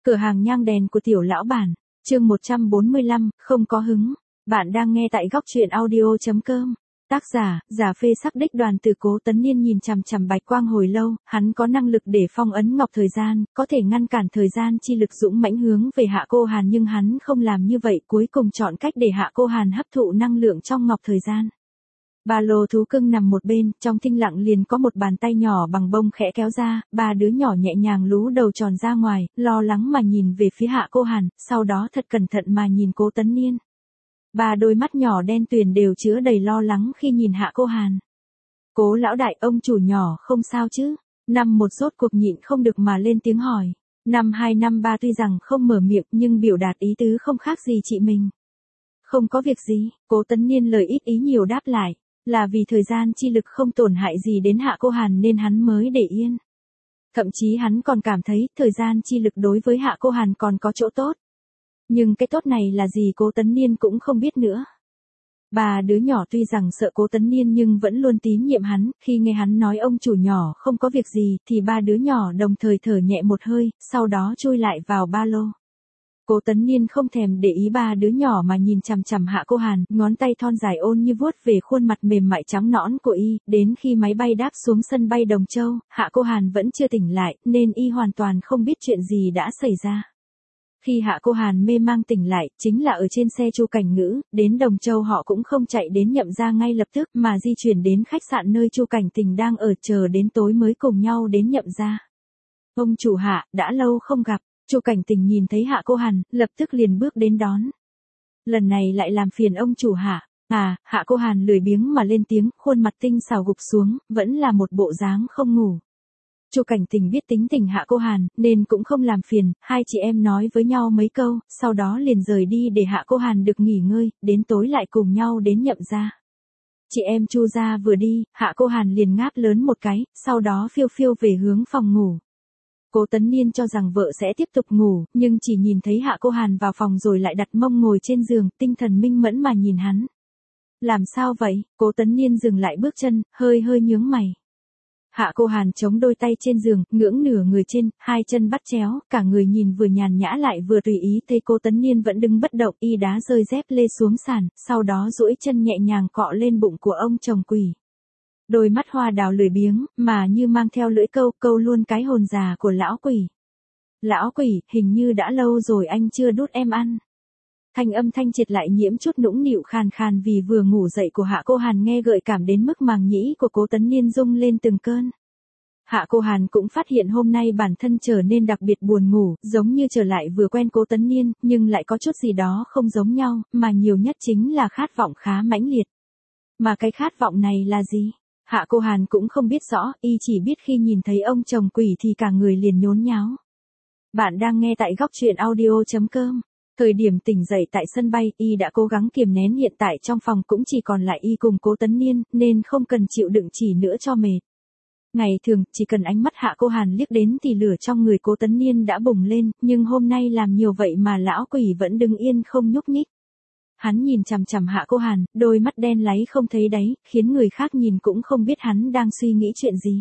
Cửa hàng nhang đèn của tiểu lão bản, chương 145, không có hứng. Bạn đang nghe tại góc truyện audio.com. Tác giả, giả phê sắc đích Đoàn Từ. Cố Tấn Niên nhìn chằm chằm Bạch Quang hồi lâu, hắn có năng lực để phong ấn ngọc thời gian, có thể ngăn cản thời gian chi lực dũng mãnh hướng về Hạ Cô Hàn, nhưng hắn không làm như vậy, cuối cùng chọn cách để Hạ Cô Hàn hấp thụ năng lượng trong ngọc thời gian. Ba lô thú cưng nằm một bên, trong thinh lặng liền có một bàn tay nhỏ bằng bông khẽ kéo ra, ba đứa nhỏ nhẹ nhàng lú đầu tròn ra ngoài, lo lắng mà nhìn về phía Hạ Cô Hàn, sau đó thật cẩn thận mà nhìn Cố Tấn Niên. Ba đôi mắt nhỏ đen tuyền đều chứa đầy lo lắng khi nhìn Hạ Cô Hàn. Cố lão đại, ông chủ nhỏ không sao chứ? Năm một rốt cuộc nhịn không được mà lên tiếng hỏi. Năm hai năm ba tuy rằng không mở miệng nhưng biểu đạt ý tứ không khác gì chị mình. Không có việc gì, Cố Tấn Niên lời ít ý nhiều đáp lại. Là vì thời gian chi lực không tổn hại gì đến Hạ Cô Hàn nên hắn mới để yên. Thậm chí hắn còn cảm thấy thời gian chi lực đối với Hạ Cô Hàn còn có chỗ tốt. Nhưng cái tốt này là gì Cố Tấn Niên cũng không biết nữa. Ba đứa nhỏ tuy rằng sợ Cố Tấn Niên nhưng vẫn luôn tín nhiệm hắn, khi nghe hắn nói ông chủ nhỏ không có việc gì thì ba đứa nhỏ đồng thời thở nhẹ một hơi, sau đó chui lại vào ba lô. Cố Tấn Niên không thèm để ý ba đứa nhỏ mà nhìn chằm chằm Hạ Cô Hàn, ngón tay thon dài ôn như vuốt về khuôn mặt mềm mại trắng nõn của y, đến khi máy bay đáp xuống sân bay Đồng Châu, Hạ Cô Hàn vẫn chưa tỉnh lại, nên y hoàn toàn không biết chuyện gì đã xảy ra. Khi Hạ Cô Hàn mê mang tỉnh lại, chính là ở trên xe Chu Cảnh Ngữ, đến Đồng Châu họ cũng không chạy đến Nhậm Gia ngay lập tức mà di chuyển đến khách sạn nơi Chu Cảnh Tình đang ở, chờ đến tối mới cùng nhau đến Nhậm Gia. Ông chủ Hạ, đã lâu không gặp. Chu Cảnh Tình nhìn thấy Hạ Cô Hàn, lập tức liền bước đến đón. Lần này lại làm phiền ông chủ Hạ. À, Hạ Cô Hàn lười biếng mà lên tiếng, khuôn mặt tinh xảo gục xuống, vẫn là một bộ dáng không ngủ. Chu Cảnh Tình biết tính tình Hạ Cô Hàn, nên cũng không làm phiền, hai chị em nói với nhau mấy câu, sau đó liền rời đi để Hạ Cô Hàn được nghỉ ngơi, đến tối lại cùng nhau đến Nhậm Gia. Chị em Chu gia vừa đi, Hạ Cô Hàn liền ngáp lớn một cái, sau đó phiêu phiêu về hướng phòng ngủ. Cố Tấn Niên cho rằng vợ sẽ tiếp tục ngủ, nhưng chỉ nhìn thấy Hạ Cô Hàn vào phòng rồi lại đặt mông ngồi trên giường, tinh thần minh mẫn mà nhìn hắn. Làm sao vậy? Cố Tấn Niên dừng lại bước chân, hơi nhướng mày. Hạ Cô Hàn chống đôi tay trên giường, ngưỡng nửa người trên, hai chân bắt chéo, cả người nhìn vừa nhàn nhã lại vừa tùy ý, thấy Cố Tấn Niên vẫn đứng bất động, y đá rơi dép lê xuống sàn, sau đó duỗi chân nhẹ nhàng cọ lên bụng của ông chồng quỷ. Đôi mắt hoa đào lười biếng, mà như mang theo lưỡi câu luôn cái hồn già của lão quỷ. Lão quỷ, hình như đã lâu rồi anh chưa đút em ăn. Thanh âm thanh triệt lại nhiễm chút nũng nịu khàn khàn vì vừa ngủ dậy của Hạ Cô Hàn nghe gợi cảm đến mức màng nhĩ của Cố Tấn Niên rung lên từng cơn. Hạ Cô Hàn cũng phát hiện hôm nay bản thân trở nên đặc biệt buồn ngủ, giống như trở lại vừa quen Cố Tấn Niên, nhưng lại có chút gì đó không giống nhau, mà nhiều nhất chính là khát vọng khá mãnh liệt. Mà cái khát vọng này là gì? Hạ Cô Hàn cũng không biết rõ, y chỉ biết khi nhìn thấy ông chồng quỷ thì cả người liền nhốn nháo. Bạn đang nghe tại góc truyện audio.com. Thời điểm tỉnh dậy tại sân bay, y đã cố gắng kiềm nén, hiện tại trong phòng cũng chỉ còn lại y cùng Cố Tấn Niên, nên không cần chịu đựng chỉ nữa cho mệt. Ngày thường, chỉ cần ánh mắt Hạ Cô Hàn liếc đến thì lửa trong người Cố Tấn Niên đã bùng lên, nhưng hôm nay làm nhiều vậy mà lão quỷ vẫn đứng yên không nhúc nhích. Hắn nhìn chằm chằm Hạ Cô Hàn, đôi mắt đen láy không thấy đáy, khiến người khác nhìn cũng không biết hắn đang suy nghĩ chuyện gì.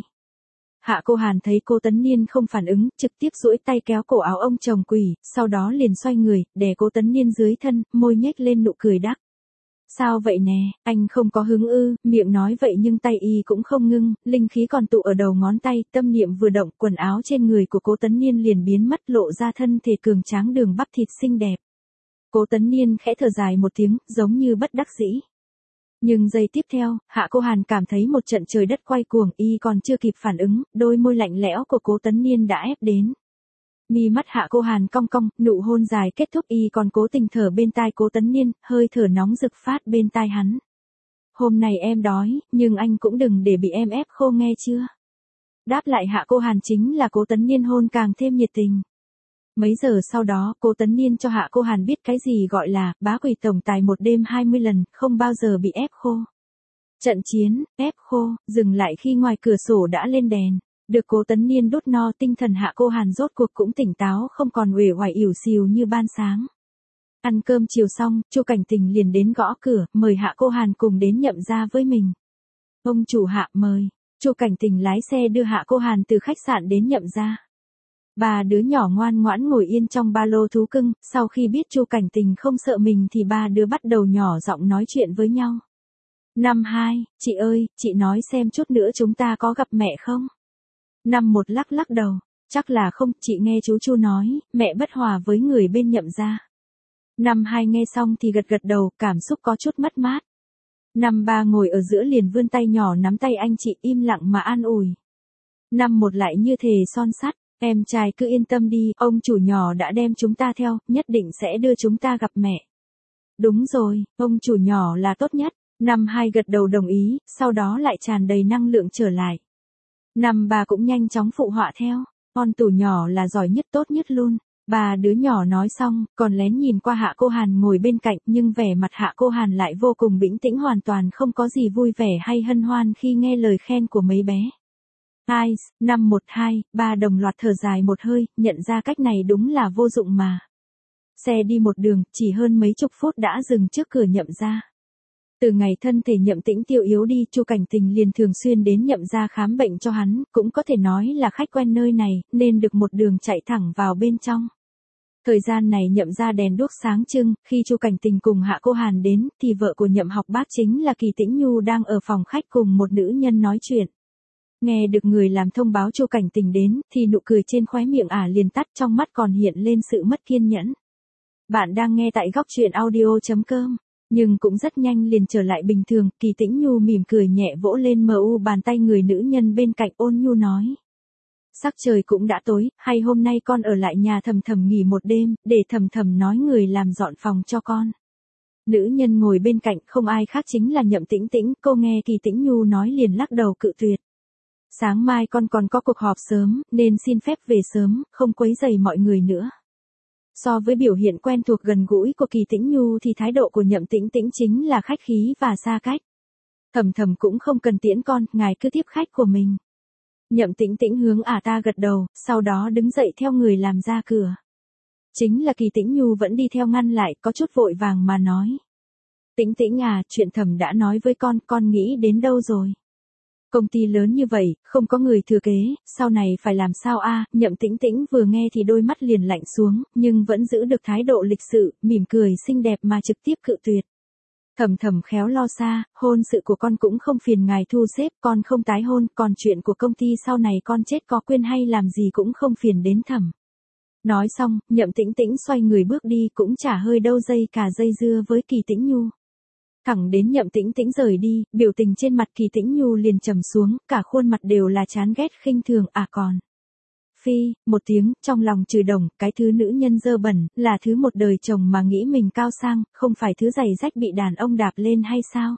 Hạ Cô Hàn thấy Cố Tấn Niên không phản ứng, trực tiếp duỗi tay kéo cổ áo ông chồng quỷ, sau đó liền xoay người, đè Cố Tấn Niên dưới thân, môi nhếch lên nụ cười đắc. Sao vậy nè, anh không có hứng ư? Miệng nói vậy nhưng tay y cũng không ngưng, linh khí còn tụ ở đầu ngón tay, tâm niệm vừa động, quần áo trên người của Cố Tấn Niên liền biến mất, lộ ra thân thể cường tráng đường bắp thịt xinh đẹp. Cố Tấn Niên khẽ thở dài một tiếng, giống như bất đắc dĩ. Nhưng giây tiếp theo, Hạ Cô Hàn cảm thấy một trận trời đất quay cuồng, y còn chưa kịp phản ứng, đôi môi lạnh lẽo của Cố Tấn Niên đã ép đến. Mi mắt Hạ Cô Hàn cong cong, nụ hôn dài kết thúc, y còn cố tình thở bên tai Cố Tấn Niên, hơi thở nóng rực phát bên tai hắn. Hôm nay em đói, nhưng anh cũng đừng để bị em ép khô nghe chưa? Đáp lại Hạ Cô Hàn chính là Cố Tấn Niên hôn càng thêm nhiệt tình. Mấy giờ sau đó, Cố Tấn Niên cho Hạ Cô Hàn biết cái gì gọi là bá quỷ tổng tài một đêm 20 lần, không bao giờ bị ép khô. Trận chiến, ép khô, dừng lại khi ngoài cửa sổ đã lên đèn. Được Cố Tấn Niên đốt no, tinh thần Hạ Cô Hàn rốt cuộc cũng tỉnh táo, không còn uể oải ỉu xìu như ban sáng. Ăn cơm chiều xong, Chu Cảnh Tình liền đến gõ cửa, mời Hạ Cô Hàn cùng đến Nhậm Gia với mình. Ông chủ Hạ mời. Chu Cảnh Tình lái xe đưa Hạ Cô Hàn từ khách sạn đến Nhậm Gia. Ba đứa nhỏ ngoan ngoãn ngồi yên trong ba lô thú cưng, sau khi biết Chu Cảnh Tình không sợ mình thì ba đứa bắt đầu nhỏ giọng nói chuyện với nhau. Năm 2, chị ơi, chị nói xem chút nữa chúng ta có gặp mẹ không? Năm 1 lắc lắc đầu, chắc là không, chị nghe chú Chu nói, mẹ bất hòa với người bên Nhậm gia. Năm 2 nghe xong thì gật gật đầu, cảm xúc có chút mất mát. Năm 3 ngồi ở giữa liền vươn tay nhỏ nắm tay anh chị im lặng mà an ủi. Năm 1 lại như thề son sắt, em trai cứ yên tâm đi, ông chủ nhỏ đã đem chúng ta theo, nhất định sẽ đưa chúng ta gặp mẹ. Đúng rồi, ông chủ nhỏ là tốt nhất. Năm 2 gật đầu đồng ý, sau đó lại tràn đầy năng lượng trở lại. Năm 3 cũng nhanh chóng phụ họa theo, con tủ nhỏ là giỏi nhất tốt nhất luôn. Ba đứa nhỏ nói xong, còn lén nhìn qua Hạ Cô Hàn ngồi bên cạnh, nhưng vẻ mặt Hạ Cô Hàn lại vô cùng bình tĩnh, hoàn toàn không có gì vui vẻ hay hân hoan khi nghe lời khen của mấy bé. Ai, năm 1 2, ba đồng loạt thở dài một hơi, nhận ra cách này đúng là vô dụng mà. Xe đi một đường, chỉ hơn mấy chục phút đã dừng trước cửa Nhậm gia. Từ ngày thân thể Nhậm Tĩnh Tiêu yếu đi, Chu Cảnh Tình liền thường xuyên đến Nhậm gia khám bệnh cho hắn, cũng có thể nói là khách quen nơi này, nên được một đường chạy thẳng vào bên trong. Thời gian này Nhậm gia đèn đuốc sáng trưng, khi Chu Cảnh Tình cùng Hạ Cô Hàn đến, thì vợ của Nhậm Học Bác chính là Kỳ Tĩnh Nhu đang ở phòng khách cùng một nữ nhân nói chuyện. Nghe được người làm thông báo Chu Cảnh Tình đến, thì nụ cười trên khóe miệng ả liền tắt, trong mắt còn hiện lên sự mất kiên nhẫn. Bạn đang nghe tại góc truyện audio.com. Nhưng cũng rất nhanh liền trở lại bình thường, Kỳ Tĩnh Nhu mỉm cười nhẹ vỗ lên bàn tay người nữ nhân bên cạnh, ôn nhu nói. Sắc trời cũng đã tối, hay hôm nay con ở lại nhà Thầm Thầm nghỉ một đêm, để Thầm Thầm nói người làm dọn phòng cho con. Nữ nhân ngồi bên cạnh không ai khác chính là Nhậm Tĩnh Tĩnh, cô nghe Kỳ Tĩnh Nhu nói liền lắc đầu cự tuyệt. Sáng mai con còn có cuộc họp sớm, nên xin phép về sớm, không quấy rầy mọi người nữa. So với biểu hiện quen thuộc gần gũi của Kỳ Tĩnh Nhu thì thái độ của Nhậm Tĩnh Tĩnh chính là khách khí và xa cách. Thầm Thầm cũng không cần tiễn con, ngài cứ tiếp khách của mình. Nhậm Tĩnh Tĩnh hướng ta gật đầu, sau đó đứng dậy theo người làm ra cửa. Chính là Kỳ Tĩnh Nhu vẫn đi theo ngăn lại, có chút vội vàng mà nói. Tĩnh Tĩnh à, chuyện Thầm đã nói với con nghĩ đến đâu rồi? Công ty lớn như vậy, không có người thừa kế, sau này phải làm sao a? Nhậm Tĩnh Tĩnh vừa nghe thì đôi mắt liền lạnh xuống, nhưng vẫn giữ được thái độ lịch sự, mỉm cười xinh đẹp mà trực tiếp cự tuyệt. Thầm Thầm khéo lo xa, hôn sự của con cũng không phiền ngài thu xếp, con không tái hôn, còn chuyện của công ty sau này con chết có quên hay làm gì cũng không phiền đến Thầm. Nói xong, Nhậm Tĩnh Tĩnh xoay người bước đi, cũng chả hơi đâu dây cả dây dưa với Kỳ Tĩnh Nhu. Thẳng đến Nhậm Tĩnh Tĩnh rời đi, biểu tình trên mặt Kỳ Tĩnh Nhu liền trầm xuống, cả khuôn mặt đều là chán ghét khinh thường, còn. Phi, một tiếng, trong lòng chửi đồng, cái thứ nữ nhân dơ bẩn, là thứ một đời chồng mà nghĩ mình cao sang, không phải thứ giày rách bị đàn ông đạp lên hay sao?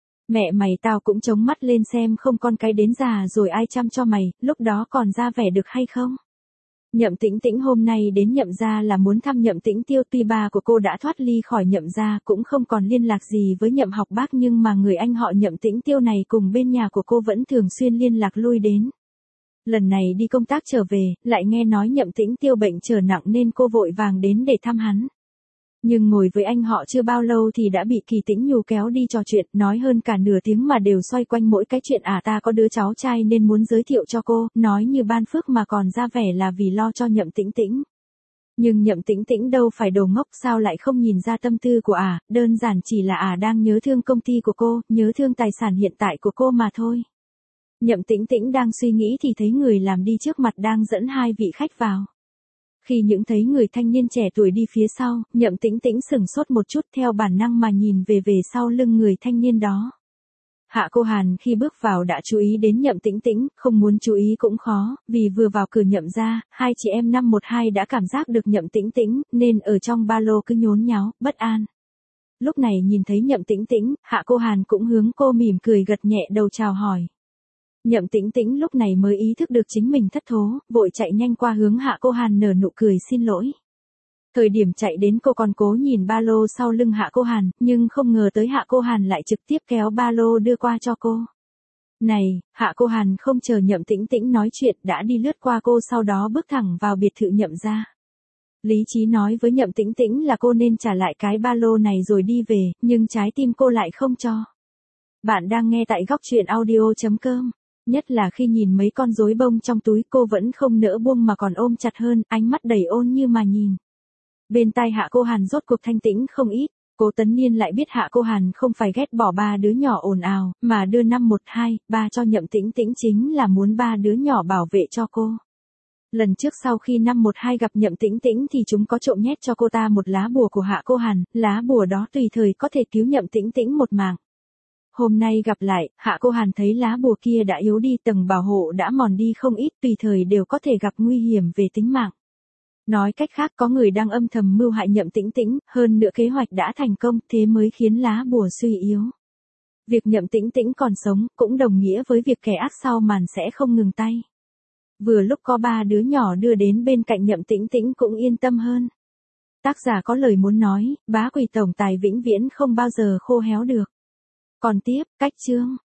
Mẹ mày tao cũng chống mắt lên xem không con cái đến già rồi ai chăm cho mày, lúc đó còn ra vẻ được hay không? Nhậm Tĩnh Tĩnh hôm nay đến Nhậm gia là muốn thăm Nhậm Tĩnh Tiêu, tuy ba của cô đã thoát ly khỏi Nhậm gia, cũng không còn liên lạc gì với Nhậm Học Bác, nhưng mà người anh họ Nhậm Tĩnh Tiêu này cùng bên nhà của cô vẫn thường xuyên liên lạc lui đến. Lần này đi công tác trở về, lại nghe nói Nhậm Tĩnh Tiêu bệnh trở nặng nên cô vội vàng đến để thăm hắn. Nhưng ngồi với anh họ chưa bao lâu thì đã bị Kỳ Tĩnh Nhu kéo đi trò chuyện, nói hơn cả nửa tiếng mà đều xoay quanh mỗi cái chuyện ta có đứa cháu trai nên muốn giới thiệu cho cô, nói như ban phước mà còn ra vẻ là vì lo cho Nhậm Tĩnh Tĩnh. Nhưng Nhậm Tĩnh Tĩnh đâu phải đồ ngốc, sao lại không nhìn ra tâm tư của đơn giản chỉ là đang nhớ thương công ty của cô, nhớ thương tài sản hiện tại của cô mà thôi. Nhậm Tĩnh Tĩnh đang suy nghĩ thì thấy người làm đi trước mặt đang dẫn hai vị khách vào. Khi những thấy người thanh niên trẻ tuổi đi phía sau, Nhậm Tĩnh Tĩnh sửng sốt một chút, theo bản năng mà nhìn về sau lưng người thanh niên đó. Hạ Cô Hàn khi bước vào đã chú ý đến Nhậm Tĩnh Tĩnh, không muốn chú ý cũng khó, vì vừa vào cửa Nhậm gia, hai chị em năm 1-2 đã cảm giác được Nhậm Tĩnh Tĩnh, nên ở trong ba lô cứ nhốn nháo, bất an. Lúc này nhìn thấy Nhậm Tĩnh Tĩnh, Hạ Cô Hàn cũng hướng cô mỉm cười gật nhẹ đầu chào hỏi. Nhậm Tĩnh Tĩnh lúc này mới ý thức được chính mình thất thố, vội chạy nhanh qua hướng Hạ Cô Hàn nở nụ cười xin lỗi. Thời điểm chạy đến cô còn cố nhìn ba lô sau lưng Hạ Cô Hàn, nhưng không ngờ tới Hạ Cô Hàn lại trực tiếp kéo ba lô đưa qua cho cô. Này, Hạ Cô Hàn không chờ Nhậm Tĩnh Tĩnh nói chuyện đã đi lướt qua cô, sau đó bước thẳng vào biệt thự Nhậm gia. Lý trí nói với Nhậm Tĩnh Tĩnh là cô nên trả lại cái ba lô này rồi đi về, nhưng trái tim cô lại không cho. Bạn đang nghe tại góc truyện audio.com. Nhất là khi nhìn mấy con rối bông trong túi cô vẫn không nỡ buông mà còn ôm chặt hơn, ánh mắt đầy ôn như mà nhìn. Bên tai Hạ Cô Hàn rốt cuộc thanh tĩnh không ít, Cố Tấn Niên lại biết Hạ Cô Hàn không phải ghét bỏ ba đứa nhỏ ồn ào, mà đưa 512, 3 cho Nhậm Tĩnh Tĩnh chính là muốn ba đứa nhỏ bảo vệ cho cô. Lần trước sau khi 512 gặp Nhậm Tĩnh Tĩnh thì chúng có trộm nhét cho cô ta một lá bùa của Hạ Cô Hàn, lá bùa đó tùy thời có thể cứu Nhậm Tĩnh Tĩnh một mạng. Hôm nay gặp lại, Hạ Cô Hàn thấy lá bùa kia đã yếu đi, tầng bảo hộ đã mòn đi không ít, tùy thời đều có thể gặp nguy hiểm về tính mạng. Nói cách khác có người đang âm thầm mưu hại Nhậm Tĩnh Tĩnh, hơn nữa kế hoạch đã thành công, thế mới khiến lá bùa suy yếu. Việc Nhậm Tĩnh Tĩnh còn sống cũng đồng nghĩa với việc kẻ ác sau màn sẽ không ngừng tay. Vừa lúc có ba đứa nhỏ đưa đến bên cạnh Nhậm Tĩnh Tĩnh cũng yên tâm hơn. Tác giả có lời muốn nói, bá quỳ tổng tài vĩnh viễn không bao giờ khô héo được. Còn tiếp, cách chương.